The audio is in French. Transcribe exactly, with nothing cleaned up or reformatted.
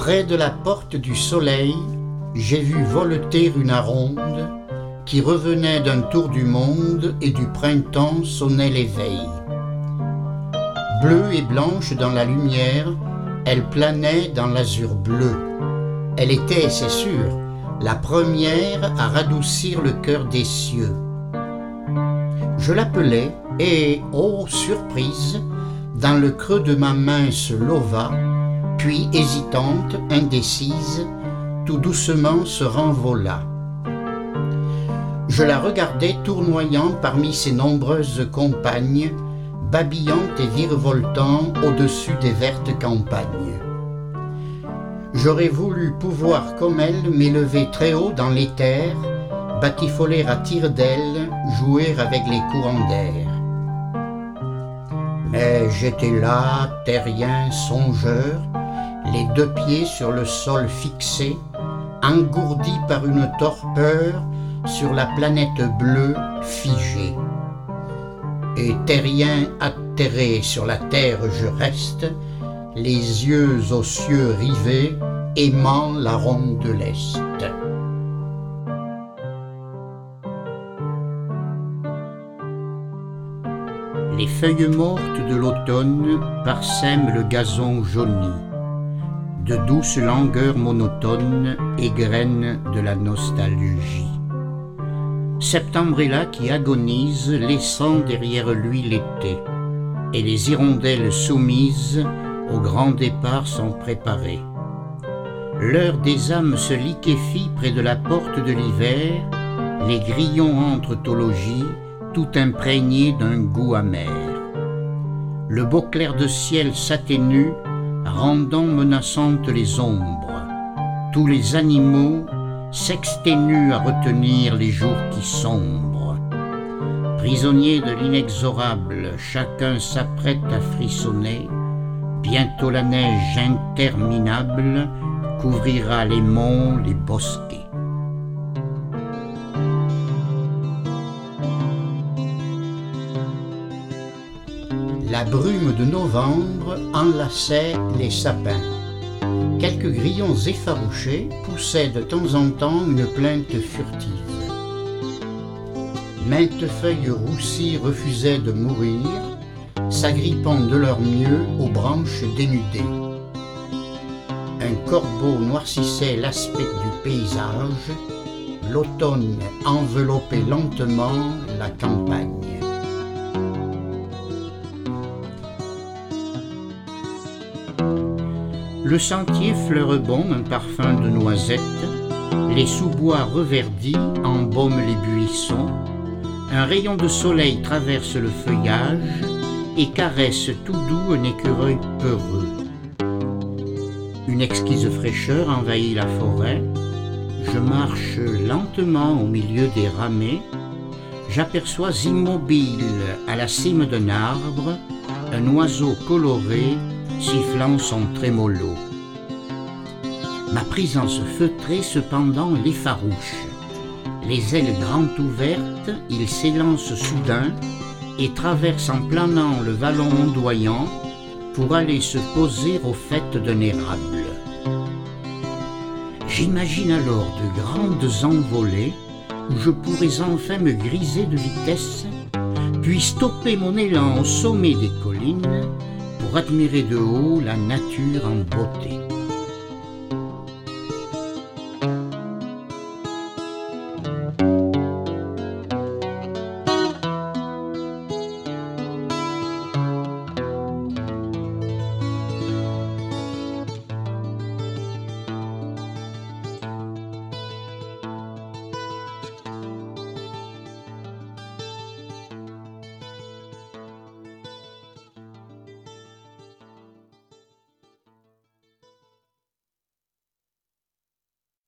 Près de la porte du soleil, j'ai vu voleter une aronde qui revenait d'un tour du monde et du printemps sonnait l'éveil. Bleue et blanche dans la lumière, elle planait dans l'azur bleu. Elle était, c'est sûr, la première à radoucir le cœur des cieux. Je l'appelai et, ô surprise, dans le creux de ma main se lova, puis hésitante, indécise, tout doucement se renvola. Je la regardais tournoyant parmi ses nombreuses compagnes, babillant et virevoltant au-dessus des vertes campagnes. J'aurais voulu pouvoir comme elle m'élever très haut dans l'éther, batifoler à tire-d'aile, jouer avec les courants d'air. Mais j'étais là, terrien, songeur, les deux pieds sur le sol fixés, engourdi par une torpeur sur la planète bleue figée. Et terrien atterré sur la terre je reste, les yeux aux cieux rivés, aimant la ronde de l'Est. Les feuilles mortes de l'automne parsèment le gazon jauni. De douces langueurs monotones égrènent de la nostalgie. Septembre est là qui agonise, laissant derrière lui l'été, et les hirondelles soumises au grand départ sont préparées. L'heure des âmes se liquéfie près de la porte de l'hiver, les grillons entrent au logis, tout imprégné d'un goût amer. Le beau clair de ciel s'atténue, rendant menaçantes les ombres. Tous les animaux s'exténuent à retenir les jours qui sombrent. Prisonniers de l'inexorable, chacun s'apprête à frissonner. Bientôt la neige interminable couvrira les monts, les bosquets. La brume de novembre enlaçait les sapins. Quelques grillons effarouchés poussaient de temps en temps une plainte furtive. Maintes feuilles roussies refusaient de mourir, s'agrippant de leur mieux aux branches dénudées. Un corbeau noircissait l'aspect du paysage, l'automne enveloppait lentement la campagne. Le sentier fleurebond un parfum de noisettes, les sous-bois reverdis embaument les buissons, un rayon de soleil traverse le feuillage et caresse tout doux un écureuil peureux. Une exquise fraîcheur envahit la forêt, je marche lentement au milieu des ramets, j'aperçois immobile à la cime d'un arbre un oiseau coloré sifflant son trémolo. Ma présence feutrée cependant l'effarouche. Les ailes grandes ouvertes, il s'élance soudain et traverse en planant le vallon ondoyant pour aller se poser au faîte d'un érable. J'imagine alors de grandes envolées où je pourrais enfin me griser de vitesse, puis stopper mon élan au sommet des collines pour admirer de haut la nature en beauté.